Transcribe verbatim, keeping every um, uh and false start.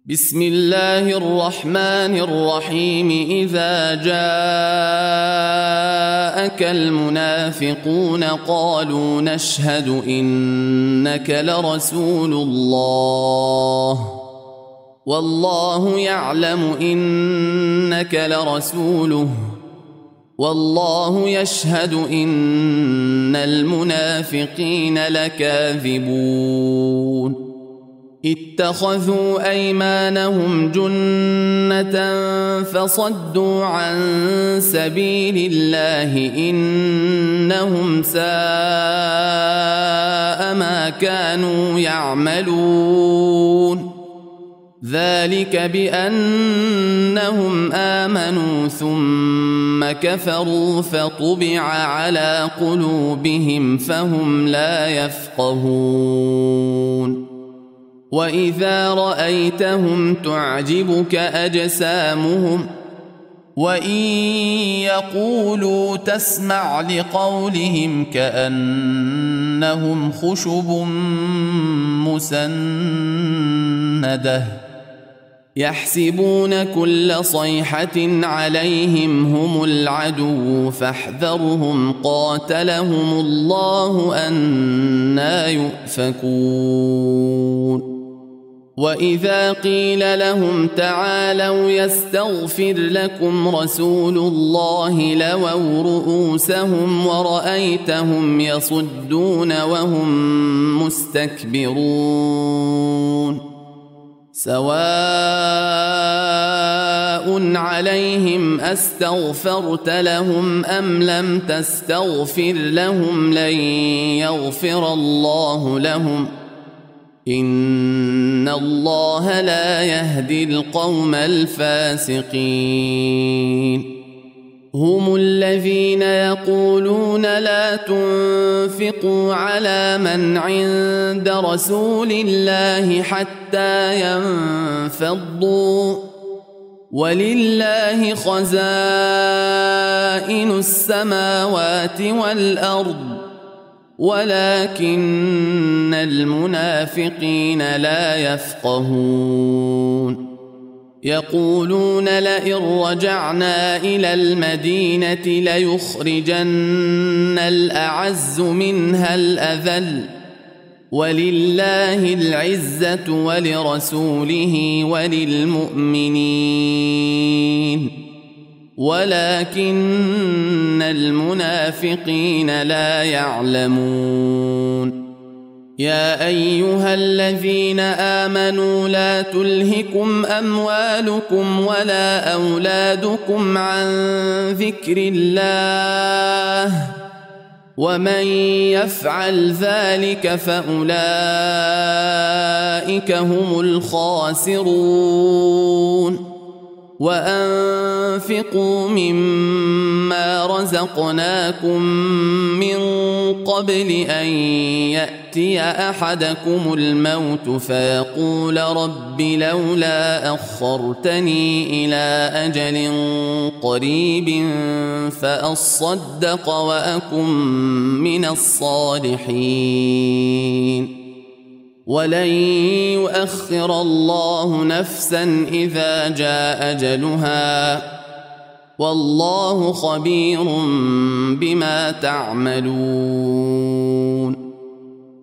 بسم الله الرحمن الرحيم إذا جاءك المنافقون قالوا نشهد إنك لرسول الله والله يعلم إنك لرسوله والله يشهد إن المنافقين لكاذبون اتخذوا أيمانهم جنة فصدوا عن سبيل الله إنهم ساء ما كانوا يعملون ذلك بأنهم آمنوا ثم كفروا فطبع على قلوبهم فهم لا يفقهون وإذا رأيتهم تعجبك أجسامهم وإن يقولوا تسمع لقولهم كأنهم خشب مسندة يحسبون كل صيحة عليهم هم العدو فاحذرهم قاتلهم الله أنى يؤفكون وإذا قيل لهم تعالوا يستغفر لكم رسول الله لووا رؤوسهم ورأيتهم يصدون وهم مستكبرون سواء عليهم أستغفرت لهم أم لم تستغفر لهم لن يغفر الله لهم إن الله لا يهدي القوم الفاسقين هم الذين يقولون لا تنفقوا على من عند رسول الله حتى ينفضوا ولله خزائن السماوات والأرض ولكن المنافقين لا يفقهون يقولون لئن رجعنا إلى المدينة ليخرجن الأعز منها الأذل ولله العزة ولرسوله وللمؤمنين ولكن المنافقين لا يعلمون يا أيها الذين آمنوا لا تلهكم أموالكم ولا أولادكم عن ذكر الله ومن يفعل ذلك فأولئك هم الخاسرون وأنفقوا مما رزقناكم من قبل أن يأتي أحدكم الموت فيقول رب لولا أخرتني إلى أجل قريب فأصدق وأكن من الصالحين ولن يؤخر الله نفسا إذا جاء أجلها والله خبير بما تعملون